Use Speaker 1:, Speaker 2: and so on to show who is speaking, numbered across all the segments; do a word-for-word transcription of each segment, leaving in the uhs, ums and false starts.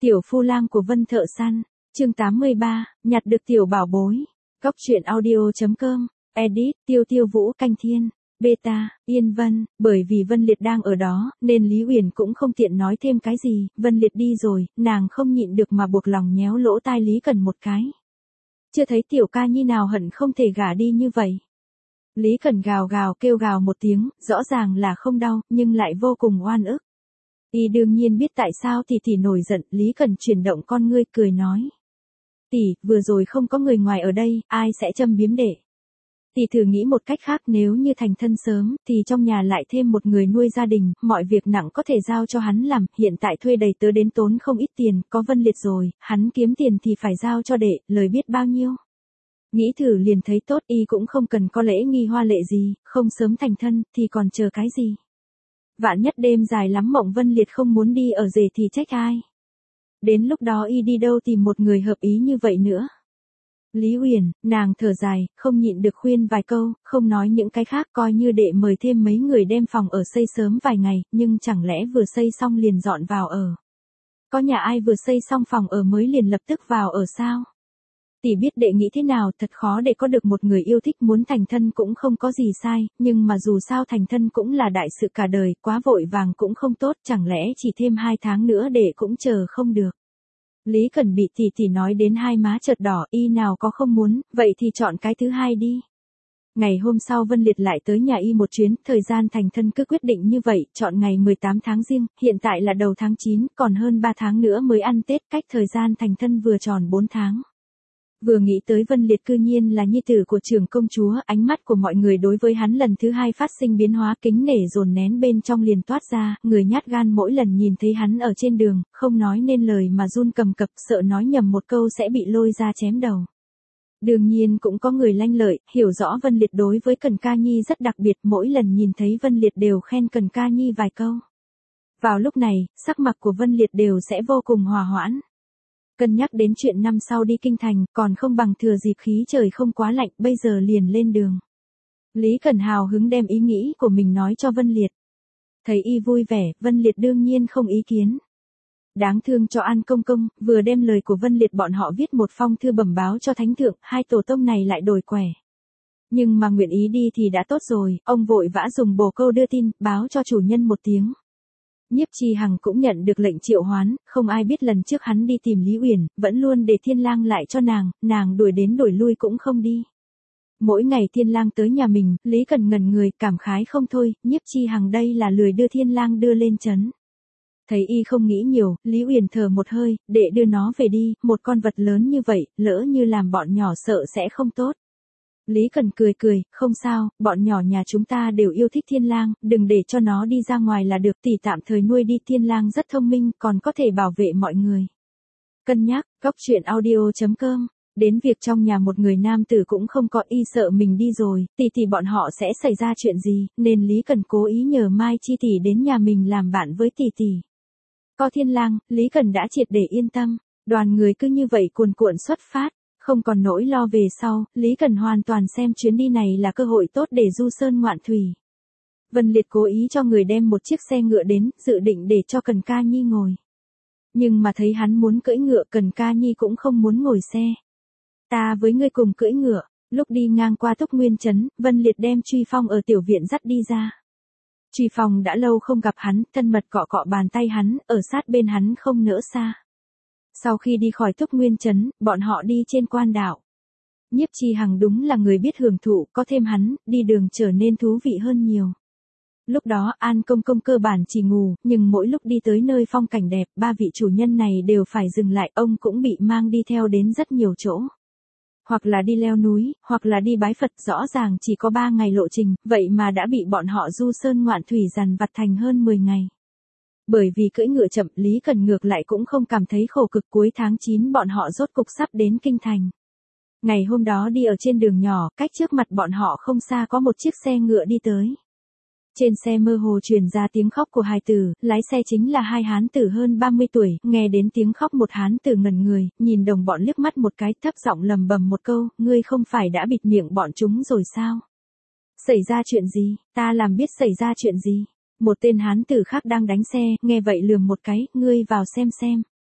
Speaker 1: Tiểu phu lang của Vân thợ săn, chương tám mươi ba, nhặt được tiểu bảo bối. Góc truyện audio.com, edit, Tiêu Tiêu Vũ Canh Thiên, beta, Yên Vân, bởi vì Vân Liệt đang ở đó, nên Lý Uyển cũng không tiện nói thêm cái gì, Vân Liệt đi rồi, nàng không nhịn được mà buộc lòng nhéo lỗ tai Lý Cần một cái. Chưa thấy tiểu ca nhi nào hận không thể gả đi như vậy. Lý Cần gào gào kêu gào một tiếng, rõ ràng là không đau, nhưng lại vô cùng oan ức. Y đương nhiên biết tại sao tỷ tỷ nổi giận, Lý Cần chuyển động con ngươi cười nói. Tỷ, vừa rồi không có người ngoài ở đây, ai sẽ châm biếm đệ. Tỷ thử nghĩ một cách khác, nếu như thành thân sớm, thì trong nhà lại thêm một người nuôi gia đình, mọi việc nặng có thể giao cho hắn làm, hiện tại thuê đầy tớ đến tốn không ít tiền, có Vân Liệt rồi, hắn kiếm tiền thì phải giao cho đệ, lời biết bao nhiêu. Nghĩ thử liền thấy tốt, y cũng không cần có lễ nghi hoa lệ gì, không sớm thành thân, thì còn chờ cái gì. Vạn nhất đêm dài lắm mộng Vân Liệt không muốn đi ở rể thì trách ai. Đến lúc đó y đi đâu tìm một người hợp ý như vậy nữa. Lý Uyển, nàng thở dài, không nhịn được khuyên vài câu, không nói những cái khác, coi như đệ mời thêm mấy người đem phòng ở xây sớm vài ngày, nhưng chẳng lẽ vừa xây xong liền dọn vào ở. Có nhà ai vừa xây xong phòng ở mới liền lập tức vào ở sao? Tỷ biết đệ nghĩ thế nào, thật khó để có được một người yêu thích, muốn thành thân cũng không có gì sai, nhưng mà dù sao thành thân cũng là đại sự cả đời, quá vội vàng cũng không tốt, chẳng lẽ chỉ thêm hai tháng nữa đệ cũng chờ không được. Lý Cần bị tỷ tỷ nói đến hai má chợt đỏ, y nào có không muốn, vậy thì chọn cái thứ hai đi. Ngày hôm sau Vân Liệt lại tới nhà y một chuyến, thời gian thành thân cứ quyết định như vậy, chọn ngày mười tám tháng Giêng, hiện tại là đầu tháng chín, còn hơn ba tháng nữa mới ăn Tết, cách thời gian thành thân vừa tròn bốn tháng. Vừa nghĩ tới Vân Liệt cư nhiên là nhi tử của trưởng công chúa, ánh mắt của mọi người đối với hắn lần thứ hai phát sinh biến hóa, kính nể dồn nén bên trong liền toát ra, người nhát gan mỗi lần nhìn thấy hắn ở trên đường, không nói nên lời mà run cầm cập, sợ nói nhầm một câu sẽ bị lôi ra chém đầu. Đương nhiên cũng có người lanh lợi, hiểu rõ Vân Liệt đối với Cần Ca Nhi rất đặc biệt, mỗi lần nhìn thấy Vân Liệt đều khen Cần Ca Nhi vài câu. Vào lúc này, sắc mặt của Vân Liệt đều sẽ vô cùng hòa hoãn. Cân nhắc đến chuyện năm sau đi kinh thành, còn không bằng thừa dịp khí trời không quá lạnh, bây giờ liền lên đường. Lý Cần hào hứng đem ý nghĩ của mình nói cho Vân Liệt. Thấy y vui vẻ, Vân Liệt đương nhiên không ý kiến. Đáng thương cho An Công Công, vừa đem lời của Vân Liệt bọn họ viết một phong thư bẩm báo cho Thánh Thượng, hai tổ tông này lại đổi quẻ. Nhưng mà nguyện ý đi thì đã tốt rồi, ông vội vã dùng bồ câu đưa tin, báo cho chủ nhân một tiếng. Nhiếp Chi Hằng cũng nhận được lệnh triệu hoán, không ai biết lần trước hắn đi tìm Lý Uyển, vẫn luôn để Thiên Lang lại cho nàng, nàng đuổi đến đuổi lui cũng không đi. Mỗi ngày Thiên Lang tới nhà mình, Lý Cần ngẩn người, cảm khái không thôi, Nhiếp Chi Hằng đây là lười đưa Thiên Lang đưa lên trấn. Thấy y không nghĩ nhiều, Lý Uyển thở một hơi, để đưa nó về đi, một con vật lớn như vậy, lỡ như làm bọn nhỏ sợ sẽ không tốt. Lý Cần cười cười, không sao, bọn nhỏ nhà chúng ta đều yêu thích Thiên Lang, đừng để cho nó đi ra ngoài là được, tỷ tạm thời nuôi đi, Thiên Lang rất thông minh, còn có thể bảo vệ mọi người. Cân nhắc, góc truyện audio.com, đến việc trong nhà một người nam tử cũng không có, y sợ mình đi rồi, tỷ tỷ bọn họ sẽ xảy ra chuyện gì, nên Lý Cần cố ý nhờ Mai Chi tỷ đến nhà mình làm bạn với tỷ tỷ. Có Thiên Lang, Lý Cần đã triệt để yên tâm, đoàn người cứ như vậy cuồn cuộn xuất phát. Không còn nỗi lo về sau, Lý Cần hoàn toàn xem chuyến đi này là cơ hội tốt để du sơn ngoạn thủy. Vân Liệt cố ý cho người đem một chiếc xe ngựa đến, dự định để cho Cần Ca Nhi ngồi. Nhưng mà thấy hắn muốn cưỡi ngựa, Cần Ca Nhi cũng không muốn ngồi xe. Ta với ngươi cùng cưỡi ngựa, lúc đi ngang qua Túc Nguyên Trấn, Vân Liệt đem Truy Phong ở tiểu viện dắt đi ra. Truy Phong đã lâu không gặp hắn, thân mật cọ cọ bàn tay hắn, ở sát bên hắn không nỡ xa. Sau khi đi khỏi Túc Nguyên Trấn, bọn họ đi trên quan đạo. Nhiếp Chi Hằng đúng là người biết hưởng thụ, có thêm hắn, đi đường trở nên thú vị hơn nhiều. Lúc đó An Công Công cơ bản chỉ ngủ, nhưng mỗi lúc đi tới nơi phong cảnh đẹp, ba vị chủ nhân này đều phải dừng lại, ông cũng bị mang đi theo đến rất nhiều chỗ. Hoặc là đi leo núi, hoặc là đi bái Phật, rõ ràng chỉ có ba ngày lộ trình, vậy mà đã bị bọn họ du sơn ngoạn thủy dằn vặt thành hơn mười ngày. Bởi vì cưỡi ngựa chậm, Lý Cần ngược lại cũng không cảm thấy khổ cực, cuối tháng chín bọn họ rốt cục sắp đến kinh thành. Ngày hôm đó đi ở trên đường nhỏ, cách trước mặt bọn họ không xa có một chiếc xe ngựa đi tới. Trên xe mơ hồ truyền ra tiếng khóc của hài tử, lái xe chính là hai hán tử hơn ba mươi tuổi, nghe đến tiếng khóc một hán tử ngẩn người, nhìn đồng bọn liếc mắt một cái, thấp giọng lầm bầm một câu, ngươi không phải đã bịt miệng bọn chúng rồi sao? Xảy ra chuyện gì, ta làm biết xảy ra chuyện gì? Một tên hán tử khác đang đánh xe, nghe vậy lườm một cái, ngươi vào xem xem.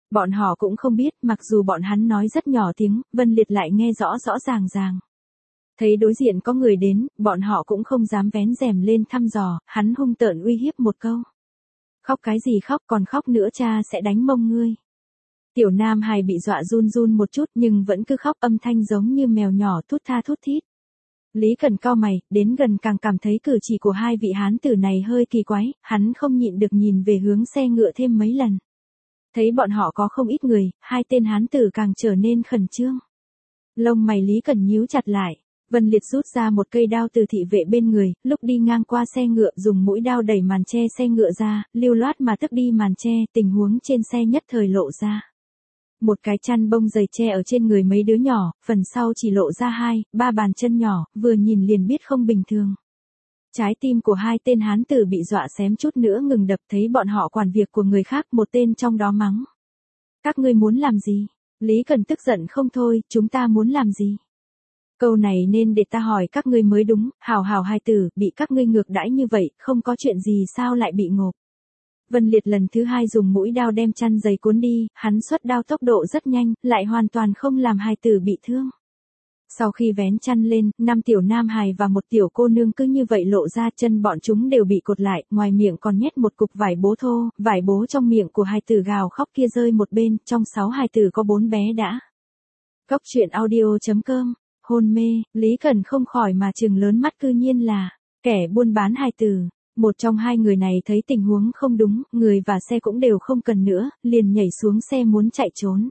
Speaker 1: Bọn họ cũng không biết, mặc dù bọn hắn nói rất nhỏ tiếng, Vân Liệt lại nghe rõ rõ ràng ràng. Thấy đối diện có người đến, bọn họ cũng không dám vén rèm lên thăm dò, hắn hung tợn uy hiếp một câu. Khóc cái gì khóc, còn khóc nữa cha sẽ đánh mông ngươi. Tiểu Nam Hài bị dọa run run một chút nhưng vẫn cứ khóc, âm thanh giống như mèo nhỏ thút tha thút thít. Lý Cần cau mày, đến gần càng cảm thấy cử chỉ của hai vị hán tử này hơi kỳ quái, hắn không nhịn được nhìn về hướng xe ngựa thêm mấy lần. Thấy bọn họ có không ít người, hai tên hán tử càng trở nên khẩn trương. Lông mày Lý Cần nhíu chặt lại. Vân Liệt rút ra một cây đao từ thị vệ bên người, lúc đi ngang qua xe ngựa dùng mũi đao đẩy màn che xe ngựa ra, lưu loát mà tước đi màn che, tình huống trên xe nhất thời lộ ra. Một cái chăn bông dày che ở trên người mấy đứa nhỏ, phần sau chỉ lộ ra hai, ba bàn chân nhỏ, vừa nhìn liền biết không bình thường. Trái tim của hai tên hán tử bị dọa xém chút nữa ngừng đập, thấy bọn họ quản việc của người khác, một tên trong đó mắng. Các ngươi muốn làm gì? Lý Cần tức giận không thôi, chúng ta muốn làm gì? Câu này nên để ta hỏi các ngươi mới đúng, hào hào hài tử, bị các ngươi ngược đãi như vậy, không có chuyện gì sao lại bị ngộp. Vân Liệt lần thứ hai dùng mũi đao đem chăn giày cuốn đi, hắn xuất đao tốc độ rất nhanh, lại hoàn toàn không làm hài tử bị thương. Sau khi vén chăn lên, năm tiểu nam hài và một tiểu cô nương cứ như vậy lộ ra, chân bọn chúng đều bị cột lại, ngoài miệng còn nhét một cục vải bố thô, vải bố trong miệng của hài tử gào khóc kia rơi một bên, trong sáu hài tử có bốn bé đã. Góc truyện audio chấm com. Hôn mê, Lý Cần không khỏi mà trừng lớn mắt, cư nhiên là kẻ buôn bán hài tử. Một trong hai người này thấy tình huống không đúng, người và xe cũng đều không cần nữa, liền nhảy xuống xe muốn chạy trốn.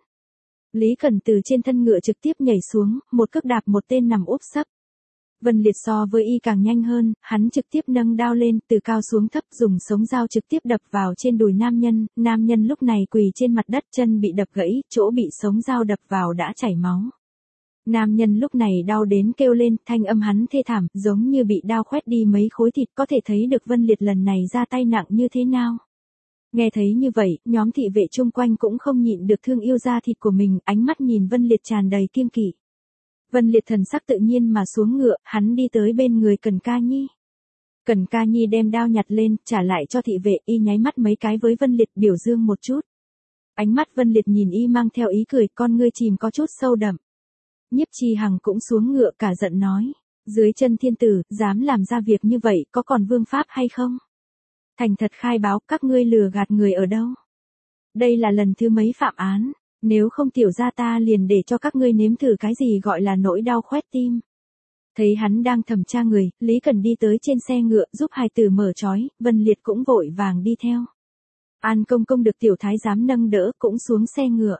Speaker 1: Lý Cần từ trên thân ngựa trực tiếp nhảy xuống, một cước đạp một tên nằm úp sấp. Vân Liệt so với y càng nhanh hơn, hắn trực tiếp nâng đao lên, từ cao xuống thấp dùng sống dao trực tiếp đập vào trên đùi nam nhân, nam nhân lúc này quỳ trên mặt đất, chân bị đập gãy, chỗ bị sống dao đập vào đã chảy máu. Nam nhân lúc này đau đến kêu lên, thanh âm hắn thê thảm, giống như bị đao khoét đi mấy khối thịt, có thể thấy được Vân Liệt lần này ra tay nặng như thế nào. Nghe thấy như vậy, nhóm thị vệ chung quanh cũng không nhịn được thương yêu da thịt của mình, ánh mắt nhìn Vân Liệt tràn đầy kiêng kỵ. Vân Liệt thần sắc tự nhiên mà xuống ngựa, hắn đi tới bên người Cần Ca Nhi. Cần Ca Nhi đem đao nhặt lên, trả lại cho thị vệ, y nháy mắt mấy cái với Vân Liệt, biểu dương một chút. Ánh mắt Vân Liệt nhìn y mang theo ý cười, con ngươi chìm có chút sâu đậm. Nhiếp Chi Hằng cũng xuống ngựa cả giận nói, dưới chân thiên tử, dám làm ra việc như vậy, có còn vương pháp hay không? Thành thật khai báo, các ngươi lừa gạt người ở đâu? Đây là lần thứ mấy phạm án, nếu không tiểu ra ta liền để cho các ngươi nếm thử cái gì gọi là nỗi đau khoét tim. Thấy hắn đang thẩm tra người, Lý Cần đi tới trên xe ngựa giúp hài tử mở trói, Vân Liệt cũng vội vàng đi theo. An Công Công được tiểu thái giám nâng đỡ cũng xuống xe ngựa.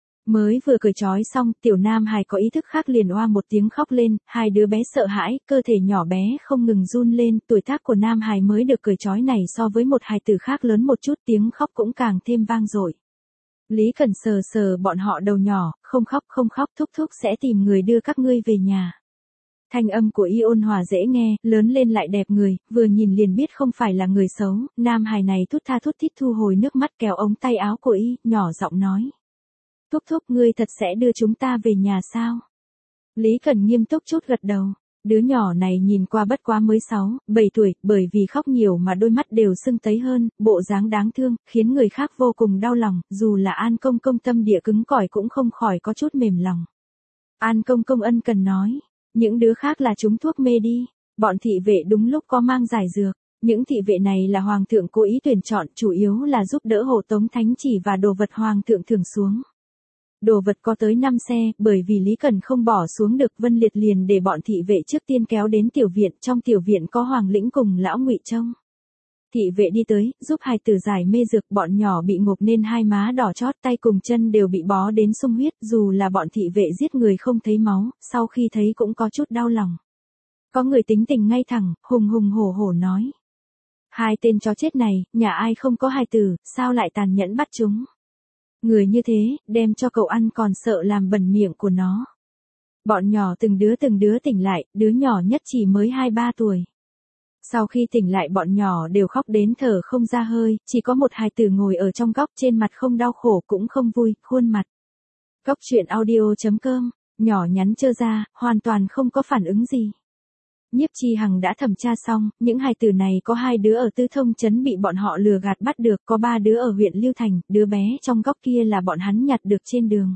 Speaker 1: Mới vừa cởi trói xong, tiểu nam hài có ý thức khác liền oa một tiếng khóc lên, hai đứa bé sợ hãi, cơ thể nhỏ bé không ngừng run lên, tuổi tác của nam hài mới được cởi trói này so với một hài tử khác lớn một chút, tiếng khóc cũng càng thêm vang dội. Lý Cần sờ sờ bọn họ đầu nhỏ, không khóc không khóc, thúc thúc sẽ tìm người đưa các ngươi về nhà. Thanh âm của y ôn hòa dễ nghe, lớn lên lại đẹp người, vừa nhìn liền biết không phải là người xấu, nam hài này thút tha thút thít thu hồi nước mắt kéo ống tay áo của y, nhỏ giọng nói. Thúc thúc, ngươi thật sẽ đưa chúng ta về nhà sao? Lý Cần nghiêm túc chút gật đầu. Đứa nhỏ này nhìn qua bất quá mới sáu, bảy tuổi, bởi vì khóc nhiều mà đôi mắt đều sưng tấy hơn, bộ dáng đáng thương, khiến người khác vô cùng đau lòng, dù là An Công Công tâm địa cứng cỏi cũng không khỏi có chút mềm lòng. An Công Công ân cần nói, những đứa khác là chúng thuốc mê đi, bọn thị vệ đúng lúc có mang giải dược. Những thị vệ này là hoàng thượng cố ý tuyển chọn, chủ yếu là giúp đỡ hộ tống thánh chỉ và đồ vật hoàng thượng thưởng xuống. Đồ vật có tới năm xe, bởi vì Lý Cần không bỏ xuống được, Vân Liệt liền để bọn thị vệ trước tiên kéo đến tiểu viện, trong tiểu viện có Hoàng Lĩnh cùng lão Ngụy trông. Thị vệ đi tới, giúp hài tử giải mê dược, bọn nhỏ bị ngộp nên hai má đỏ chót, tay cùng chân đều bị bó đến sung huyết, dù là bọn thị vệ giết người không thấy máu, sau khi thấy cũng có chút đau lòng. Có người tính tình ngay thẳng, hùng hùng hổ hổ nói. Hai tên chó chết này, nhà ai không có hài tử, sao lại tàn nhẫn bắt chúng? Người như thế, đem cho cậu ăn còn sợ làm bẩn miệng của nó. Bọn nhỏ từng đứa từng đứa tỉnh lại, đứa nhỏ nhất chỉ mới hai ba tuổi. Sau khi tỉnh lại bọn nhỏ đều khóc đến thở không ra hơi, chỉ có một hài tử ngồi ở trong góc trên mặt không đau khổ cũng không vui, khuôn mặt. Góc truyện audio chấm com, nhỏ nhắn trơ ra, hoàn toàn không có phản ứng gì. Nhiếp Chi Hằng đã thẩm tra xong, những hài tử này có hai đứa ở Tư Thông trấn bị bọn họ lừa gạt bắt được, có ba đứa ở huyện Lưu Thành, đứa bé trong góc kia là bọn hắn nhặt được trên đường.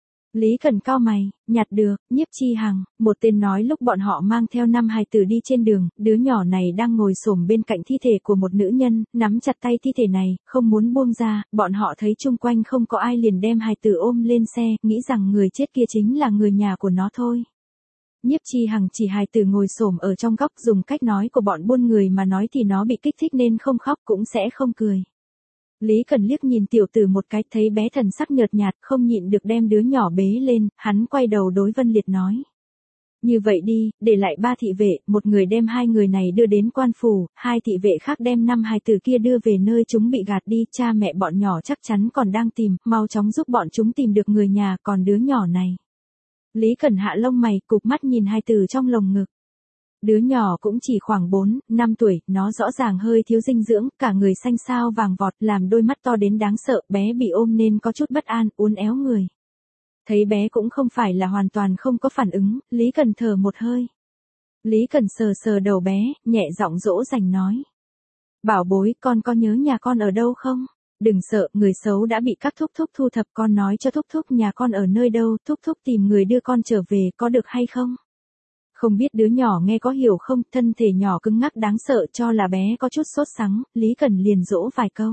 Speaker 1: Lý Cần cau mày, nhặt được, Nhiếp Chi Hằng, một tên nói lúc bọn họ mang theo năm hài tử đi trên đường, đứa nhỏ này đang ngồi xổm bên cạnh thi thể của một nữ nhân, nắm chặt tay thi thể này, không muốn buông ra, bọn họ thấy chung quanh không có ai liền đem hài tử ôm lên xe, nghĩ rằng người chết kia chính là người nhà của nó thôi. Nhiếp Chi Hằng chỉ hài tử ngồi xổm ở trong góc, dùng cách nói của bọn buôn người mà nói thì nó bị kích thích nên không khóc cũng sẽ không cười. Lý Cần liếc nhìn tiểu tử một cái, thấy bé thần sắc nhợt nhạt, không nhịn được đem đứa nhỏ bế lên, hắn quay đầu đối Vân Liệt nói. Như vậy đi, để lại ba thị vệ, một người đem hai người này đưa đến quan phủ, hai thị vệ khác đem năm hài tử kia đưa về nơi chúng bị gạt đi, cha mẹ bọn nhỏ chắc chắn còn đang tìm, mau chóng giúp bọn chúng tìm được người nhà, còn đứa nhỏ này. Lý Cần hạ lông mày, cụp mắt nhìn hai tử trong lồng ngực. Đứa nhỏ cũng chỉ khoảng bốn, năm tuổi, nó rõ ràng hơi thiếu dinh dưỡng, cả người xanh xao vàng vọt, làm đôi mắt to đến đáng sợ, bé bị ôm nên có chút bất an, uốn éo người. Thấy bé cũng không phải là hoàn toàn không có phản ứng, Lý Cần thở một hơi. Lý Cần sờ sờ đầu bé, nhẹ giọng dỗ dành nói. Bảo bối, con có nhớ nhà con ở đâu không? Đừng sợ, người xấu đã bị các thúc thúc thu thập, con nói cho thúc thúc nhà con ở nơi đâu, thúc thúc tìm người đưa con trở về, có được hay không? Không biết đứa nhỏ nghe có hiểu không, thân thể nhỏ cứng ngắc đáng sợ, cho là bé có chút sốt sắng, Lý Cần liền dỗ vài câu.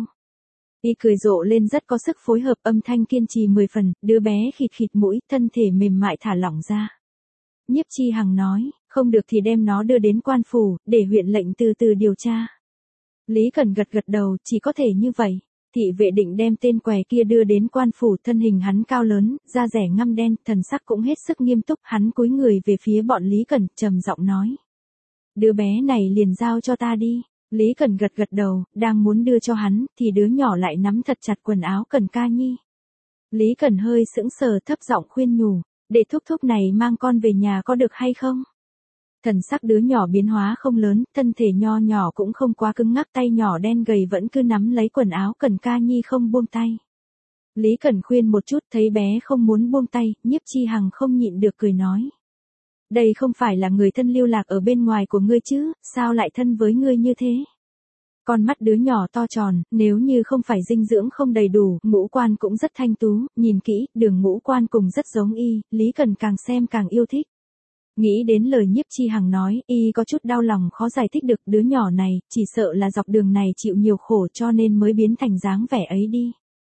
Speaker 1: Y cười rộ lên rất có sức phối hợp, âm thanh kiên trì mười phần, đứa bé khịt khịt mũi, thân thể mềm mại thả lỏng ra. Nhiếp Chi Hằng nói, không được thì đem nó đưa đến quan phủ, để huyện lệnh từ từ điều tra. Lý Cần gật gật đầu, chỉ có thể như vậy. Thị vệ định đem tên què kia đưa đến quan phủ, thân hình hắn cao lớn, da rẻ ngăm đen, thần sắc cũng hết sức nghiêm túc, hắn cúi người về phía bọn Lý Cần, trầm giọng nói. Đứa bé này liền giao cho ta đi. Lý Cần gật gật đầu, đang muốn đưa cho hắn, thì đứa nhỏ lại nắm thật chặt quần áo Cần Ca Nhi. Lý Cần hơi sững sờ, thấp giọng khuyên nhủ, để thúc thúc này mang con về nhà có được hay không? Thần sắc đứa nhỏ biến hóa không lớn, thân thể nho nhỏ cũng không quá cứng ngắc, tay nhỏ đen gầy vẫn cứ nắm lấy quần áo Cần Ca Nhi không buông tay. Lý Cần khuyên một chút, thấy bé không muốn buông tay, Nhiếp Chi Hằng không nhịn được cười nói. Đây không phải là người thân lưu lạc ở bên ngoài của ngươi chứ, sao lại thân với ngươi như thế? Con mắt đứa nhỏ to tròn, nếu như không phải dinh dưỡng không đầy đủ, ngũ quan cũng rất thanh tú, nhìn kỹ, đường ngũ quan cùng rất giống y, Lý Cần càng xem càng yêu thích. Nghĩ đến lời Nhiếp Chi Hằng nói, y có chút đau lòng khó giải thích được, đứa nhỏ này, chỉ sợ là dọc đường này chịu nhiều khổ cho nên mới biến thành dáng vẻ ấy đi.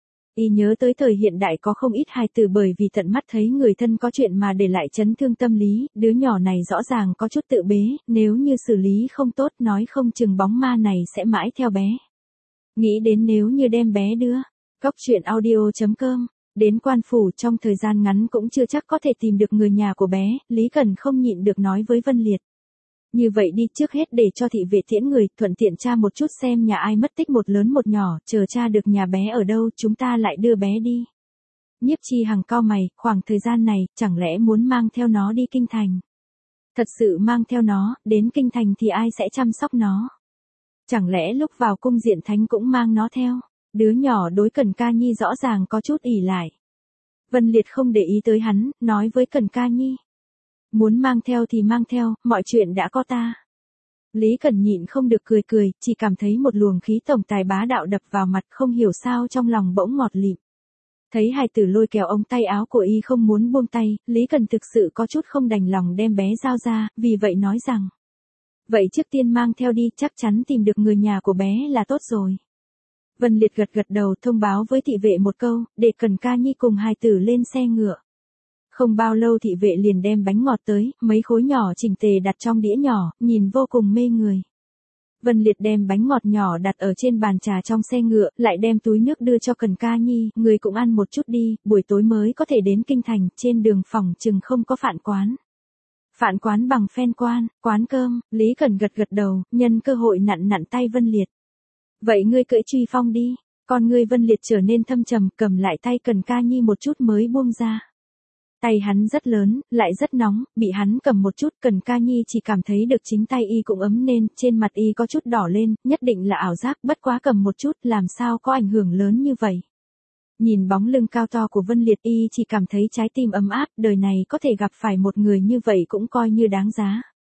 Speaker 1: Y nhớ tới thời hiện đại có không ít hài tử bởi vì tận mắt thấy người thân có chuyện mà để lại chấn thương tâm lý, đứa nhỏ này rõ ràng có chút tự bế, nếu như xử lý không tốt nói không chừng bóng ma này sẽ mãi theo bé. Nghĩ đến nếu như đem bé đưa, Cóc truyện audio chấm com, đến quan phủ trong thời gian ngắn cũng chưa chắc có thể tìm được người nhà của bé, Lý Cần không nhịn được nói với Vân Liệt. Như vậy đi, trước hết để cho thị vệ tiễn người, thuận tiện tra một chút xem nhà ai mất tích một lớn một nhỏ, chờ tra được nhà bé ở đâu, chúng ta lại đưa bé đi. Nhiếp Chi Hằng cau mày, khoảng thời gian này, chẳng lẽ muốn mang theo nó đi kinh thành? Thật sự mang theo nó, đến kinh thành thì ai sẽ chăm sóc nó? Chẳng lẽ lúc vào cung Diện Thánh cũng mang nó theo? Đứa nhỏ đối Cần Ca Nhi rõ ràng có chút ỷ lại. Vân Liệt không để ý tới hắn, nói với Cần Ca Nhi. Muốn mang theo thì mang theo, mọi chuyện đã có ta. Lý Cần nhịn không được cười cười, chỉ cảm thấy một luồng khí tổng tài bá đạo đập vào mặt, không hiểu sao trong lòng bỗng ngọt lịm. Thấy hài tử lôi kéo ống tay áo của y không muốn buông tay, Lý Cần thực sự có chút không đành lòng đem bé giao ra, vì vậy nói rằng. Vậy trước tiên mang theo đi, chắc chắn tìm được người nhà của bé là tốt rồi. Vân Liệt gật gật đầu thông báo với thị vệ một câu, để Cần Ca Nhi cùng hài tử lên xe ngựa. Không bao lâu thị vệ liền đem bánh ngọt tới, mấy khối nhỏ chỉnh tề đặt trong đĩa nhỏ, nhìn vô cùng mê người. Vân Liệt đem bánh ngọt nhỏ đặt ở trên bàn trà trong xe ngựa, lại đem túi nước đưa cho Cần Ca Nhi, người cũng ăn một chút đi, buổi tối mới có thể đến kinh thành, trên đường phòng chừng không có phạn quán. Phạn quán bằng phen quan, quán cơm, Lý Cần gật gật đầu, nhân cơ hội nặn nặn tay Vân Liệt. Vậy ngươi cưỡi truy phong đi, con ngươi Vân Liệt trở nên thâm trầm, cầm lại tay Cần Ca Nhi một chút mới buông ra. Tay hắn rất lớn, lại rất nóng, bị hắn cầm một chút, Cần Ca Nhi chỉ cảm thấy được chính tay y cũng ấm nên, trên mặt y có chút đỏ lên, nhất định là ảo giác, bất quá cầm một chút, làm sao có ảnh hưởng lớn như vậy. Nhìn bóng lưng cao to của Vân Liệt y chỉ cảm thấy trái tim ấm áp, đời này có thể gặp phải một người như vậy cũng coi như đáng giá.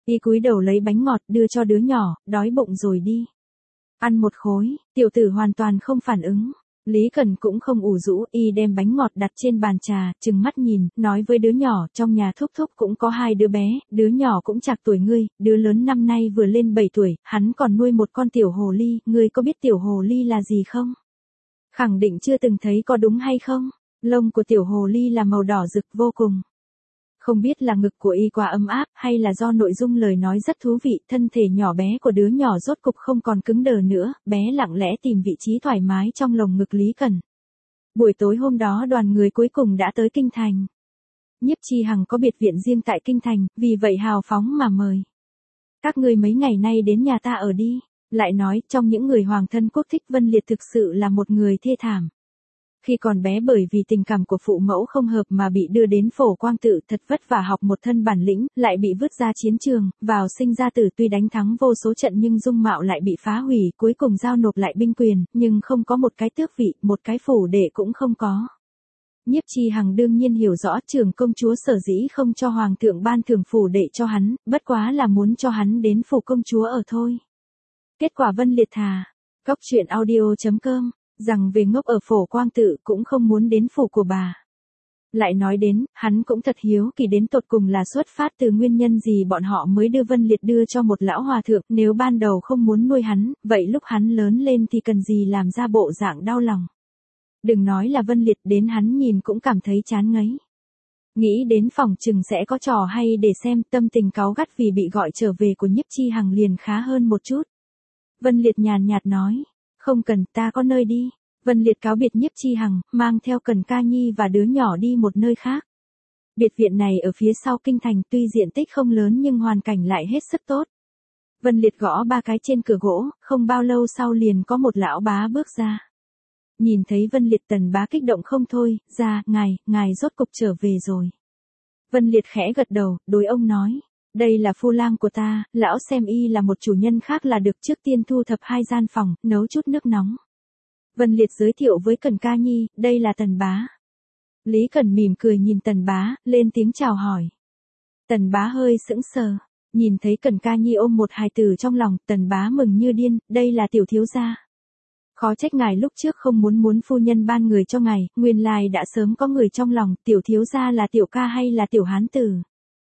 Speaker 1: Y cúi đầu lấy bánh ngọt đưa cho đứa nhỏ, đói bụng rồi đi. Ăn một khối, tiểu tử hoàn toàn không phản ứng. Lý Cần cũng không ủ rũ, y đem bánh ngọt đặt trên bàn trà, trừng mắt nhìn, nói với đứa nhỏ, trong nhà thúc thúc cũng có hai đứa bé, đứa nhỏ cũng chạc tuổi ngươi, đứa lớn năm nay vừa lên bảy tuổi, hắn còn nuôi một con tiểu hồ ly, ngươi có biết tiểu hồ ly là gì không? Khẳng định chưa từng thấy, có đúng hay không? Lông của tiểu hồ ly là màu đỏ rực vô cùng. Không biết là ngực của y quá ấm áp, hay là do nội dung lời nói rất thú vị, thân thể nhỏ bé của đứa nhỏ rốt cục không còn cứng đờ nữa, bé lặng lẽ tìm vị trí thoải mái trong lồng ngực Lý Cần. Buổi tối hôm đó đoàn người cuối cùng đã tới Kinh Thành. Nhiếp Chi Hằng có biệt viện riêng tại Kinh Thành, vì vậy hào phóng mà mời. Các ngươi mấy ngày nay đến nhà ta ở đi, lại nói trong những người hoàng thân quốc thích Vân Liệt thực sự là một người thê thảm. Khi còn bé bởi vì tình cảm của phụ mẫu không hợp mà bị đưa đến Phổ Quang Tự, thật vất vả học một thân bản lĩnh, lại bị vứt ra chiến trường, vào sinh ra tử, tuy đánh thắng vô số trận nhưng dung mạo lại bị phá hủy, cuối cùng giao nộp lại binh quyền, nhưng không có một cái tước vị, một cái phủ đệ cũng không có. Nhiếp Chi Hằng đương nhiên hiểu rõ trưởng công chúa sở dĩ không cho hoàng thượng ban thưởng phủ đệ cho hắn, bất quá là muốn cho hắn đến phủ công chúa ở thôi. Kết quả Vân Liệt thà, Cóc Truyện Audio chấm com rằng về ngốc ở Phổ Quang Tự cũng không muốn đến phủ của bà. Lại nói đến, hắn cũng thật hiếu kỳ đến tột cùng là xuất phát từ nguyên nhân gì bọn họ mới đưa Vân Liệt đưa cho một lão hòa thượng, nếu ban đầu không muốn nuôi hắn, vậy lúc hắn lớn lên thì cần gì làm ra bộ dạng đau lòng. Đừng nói là Vân Liệt, đến hắn nhìn cũng cảm thấy chán ngấy. Nghĩ đến phòng chừng sẽ có trò hay để xem, tâm tình cáu gắt vì bị gọi trở về của Nhiếp Chi Hằng liền khá hơn một chút. Vân Liệt nhàn nhạt nói. Không cần, ta có nơi đi. Vân Liệt cáo biệt Nhiếp Chi Hằng, mang theo Cần Ca Nhi và đứa nhỏ đi một nơi khác. Biệt viện này ở phía sau Kinh Thành, tuy diện tích không lớn nhưng hoàn cảnh lại hết sức tốt. Vân Liệt gõ ba cái trên cửa gỗ, không bao lâu sau liền có một lão bá bước ra. Nhìn thấy Vân Liệt, Tần bá kích động không thôi, ra, ngài, ngài rốt cục trở về rồi. Vân Liệt khẽ gật đầu, đối ông nói. Đây là phu lang của ta, lão xem y là một chủ nhân khác là được, trước tiên thu thập hai gian phòng, nấu chút nước nóng. Vân Liệt giới thiệu với Cần Ca Nhi, đây là Tần bá. Lý Cần mỉm cười nhìn Tần bá, lên tiếng chào hỏi. Tần bá hơi sững sờ, nhìn thấy Cần Ca Nhi ôm một hài tử trong lòng, Tần bá mừng như điên, đây là tiểu thiếu gia. Khó trách ngài lúc trước không muốn muốn phu nhân ban người cho ngài, nguyên lai đã sớm có người trong lòng, tiểu thiếu gia là tiểu ca hay là tiểu hán tử.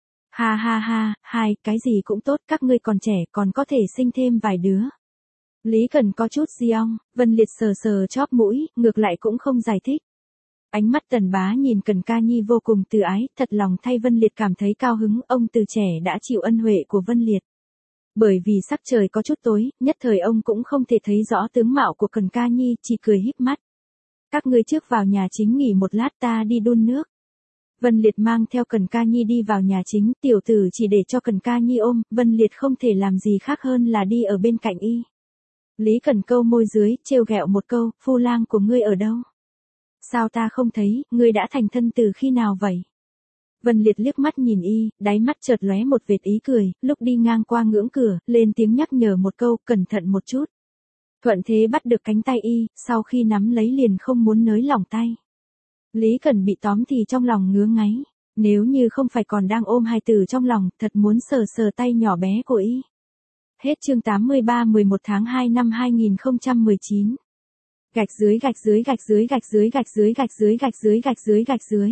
Speaker 1: Ha ha ha, hai, cái gì cũng tốt, các ngươi còn trẻ, còn có thể sinh thêm vài đứa. Lý Cần có chút giong, Vân Liệt sờ sờ chóp mũi, ngược lại cũng không giải thích. Ánh mắt Tần bá nhìn Cần Ca Nhi vô cùng từ ái, thật lòng thay Vân Liệt cảm thấy cao hứng, ông từ trẻ đã chịu ân huệ của Vân Liệt. Bởi vì sắc trời có chút tối, nhất thời ông cũng không thể thấy rõ tướng mạo của Cần Ca Nhi, chỉ cười híp mắt. Các ngươi trước vào nhà chính nghỉ một lát, ta đi đun nước. Vân Liệt mang theo Cần Ca Nhi đi vào nhà chính, tiểu tử chỉ để cho Cần Ca Nhi ôm, Vân Liệt không thể làm gì khác hơn là đi ở bên cạnh y. Lý Cần câu môi dưới, trêu ghẹo một câu, phu lang của ngươi ở đâu? Sao ta không thấy, ngươi đã thành thân từ khi nào vậy? Vân Liệt liếc mắt nhìn y, đáy mắt chợt lóe một vệt ý cười, lúc đi ngang qua ngưỡng cửa, lên tiếng nhắc nhở một câu, cẩn thận một chút. Thuận thế bắt được cánh tay y, sau khi nắm lấy liền không muốn nới lỏng tay. Lý Cần bị tóm thì trong lòng ngứa ngáy, nếu như không phải còn đang ôm hài tử trong lòng, thật muốn sờ sờ tay nhỏ bé của y. Hết chương tám mươi ba mười một tháng hai năm hai nghìn không trăm mười chín. Gạch dưới gạch dưới gạch dưới gạch dưới gạch dưới gạch dưới gạch dưới gạch dưới gạch dưới.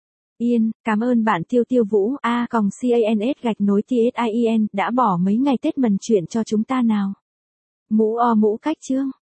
Speaker 1: Yên, cảm ơn bạn Tiêu Tiêu Vũ A còng cans gạch nối thin đã bỏ mấy ngày Tết mần chuyện cho chúng ta nào. Mũ o mũ cách chương.